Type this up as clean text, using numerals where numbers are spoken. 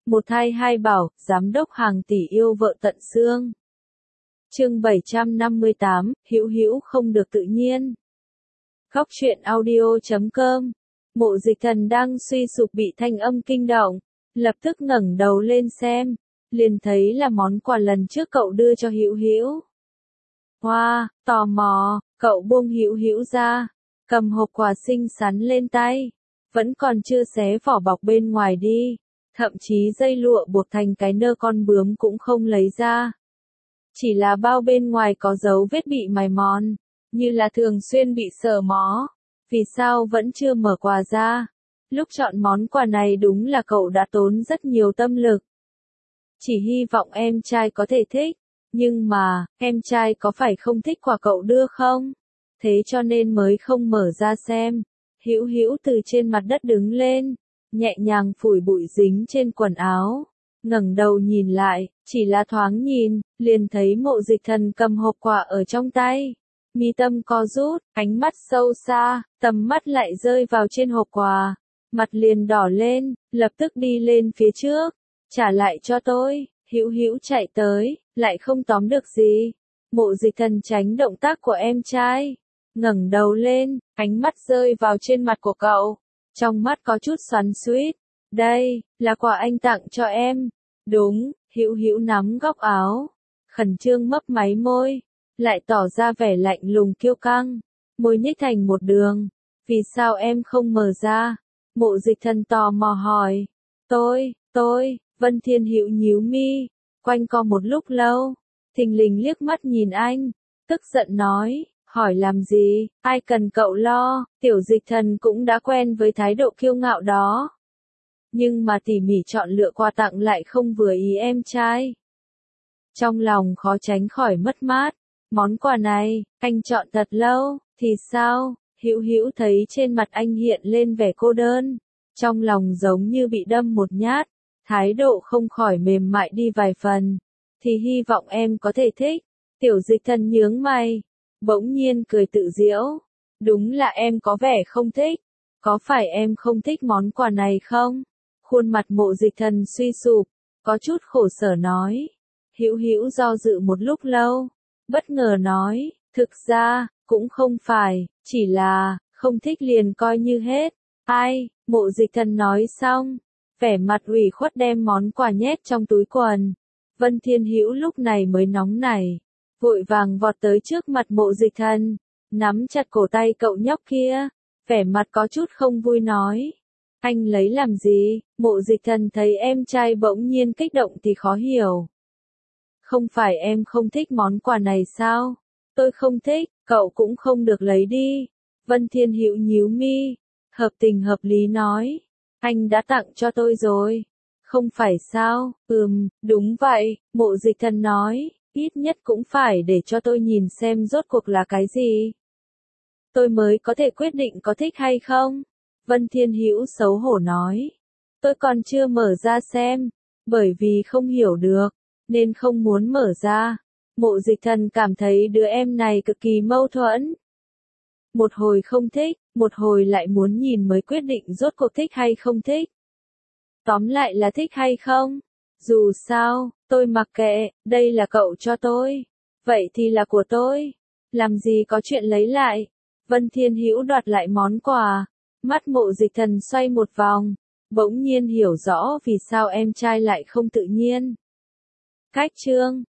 Một thai hai bảo, giám đốc hàng tỷ yêu vợ tận xương. Chương 758, Hữu Hữu không được tự nhiên. Góc truyện audio.com. Mộ Dịch Thần đang suy sụp bị thanh âm kinh động, lập tức ngẩng đầu lên xem, liền thấy là món quà lần trước cậu đưa cho Hữu Hữu. Hoa, tò mò, cậu buông Hữu Hữu ra, cầm hộp quà xinh xắn lên tay, vẫn còn chưa xé vỏ bọc bên ngoài đi, thậm chí dây lụa buộc thành cái nơ con bướm cũng không lấy ra. Chỉ là bao bên ngoài có dấu vết bị mài mòn, như là thường xuyên bị sờ mó. Vì sao vẫn chưa mở quà ra? Lúc chọn món quà này đúng là cậu đã tốn rất nhiều tâm lực. Chỉ hy vọng em trai có thể thích, nhưng mà, em trai có phải không thích quà cậu đưa không? Thế cho nên mới không mở ra xem. Hữu Hữu từ trên mặt đất đứng lên, nhẹ nhàng phủi bụi dính trên quần áo, ngẩng đầu nhìn lại, chỉ là thoáng nhìn, liền thấy Mộ Dịch Thần cầm hộp quà ở trong tay. Mi tâm co rút, ánh mắt sâu xa, tầm mắt lại rơi vào trên hộp quà, mặt liền đỏ lên, lập tức đi lên phía trước, trả lại cho tôi. Hữu Hữu chạy tới, lại không tóm được gì. Mộ Dịch Thần tránh động tác của em trai, ngẩng đầu lên, ánh mắt rơi vào trên mặt của cậu, trong mắt có chút xoắn xuýt. Đây, là quà anh tặng cho em. Đúng, Hữu Hữu nắm góc áo, khẩn trương mấp máy môi, lại tỏ ra vẻ lạnh lùng kiêu căng, môi nhếch thành một đường. Vì sao em không mở ra? Mộ Dịch Thần tò mò hỏi. Tôi, Vân Thiên Hữu nhíu mi, quanh co một lúc lâu, thình lình liếc mắt nhìn anh, tức giận nói, hỏi làm gì, ai cần cậu lo, Tiểu Dịch Thần cũng đã quen với thái độ kiêu ngạo đó. Nhưng mà tỉ mỉ chọn lựa quà tặng lại không vừa ý em trai. Trong lòng khó tránh khỏi mất mát. Món quà này, anh chọn thật lâu, thì sao? Hữu Hữu thấy trên mặt anh hiện lên vẻ cô đơn, trong lòng giống như bị đâm một nhát, thái độ không khỏi mềm mại đi vài phần. Thì hy vọng em có thể thích. Tiểu Dịch Thần nhướng mày, bỗng nhiên cười tự giễu. Đúng là em có vẻ không thích. Có phải em không thích món quà này không? Khuôn mặt Mộ Dịch Thần suy sụp, có chút khổ sở nói. Hữu Hữu do dự một lúc lâu, bất ngờ nói, thực ra, cũng không phải, chỉ là, không thích liền coi như hết. Ai? Mộ Dịch Thần nói xong, vẻ mặt ủy khuất đem món quà nhét trong túi quần. Vân Thiên Hữu lúc này mới nóng nảy, vội vàng vọt tới trước mặt Mộ Dịch Thần, nắm chặt cổ tay cậu nhóc kia, vẻ mặt có chút không vui nói. Anh lấy làm gì? Mộ Dịch Thần thấy em trai bỗng nhiên kích động thì khó hiểu. Không phải em không thích món quà này sao? Tôi không thích, cậu cũng không được lấy đi. Vân Thiên Hữu nhíu mi, hợp tình hợp lý nói. Anh đã tặng cho tôi rồi. Không phải sao? Đúng vậy, Mộ Dịch Thần nói, ít nhất cũng phải để cho tôi nhìn xem rốt cuộc là cái gì. Tôi mới có thể quyết định có thích hay không. Vân Thiên Hữu xấu hổ nói. Tôi còn chưa mở ra xem, bởi vì không hiểu được, nên không muốn mở ra. Mộ Dịch Thần cảm thấy đứa em này cực kỳ mâu thuẫn. Một hồi không thích, một hồi lại muốn nhìn mới quyết định rốt cuộc thích hay không thích. Tóm lại là thích hay không? Dù sao, tôi mặc kệ, đây là cậu cho tôi. Vậy thì là của tôi. Làm gì có chuyện lấy lại. Vân Thiên Hữu đoạt lại món quà. Mắt Mộ Dịch Thần xoay một vòng, bỗng nhiên hiểu rõ vì sao em trai lại không tự nhiên. Cách chương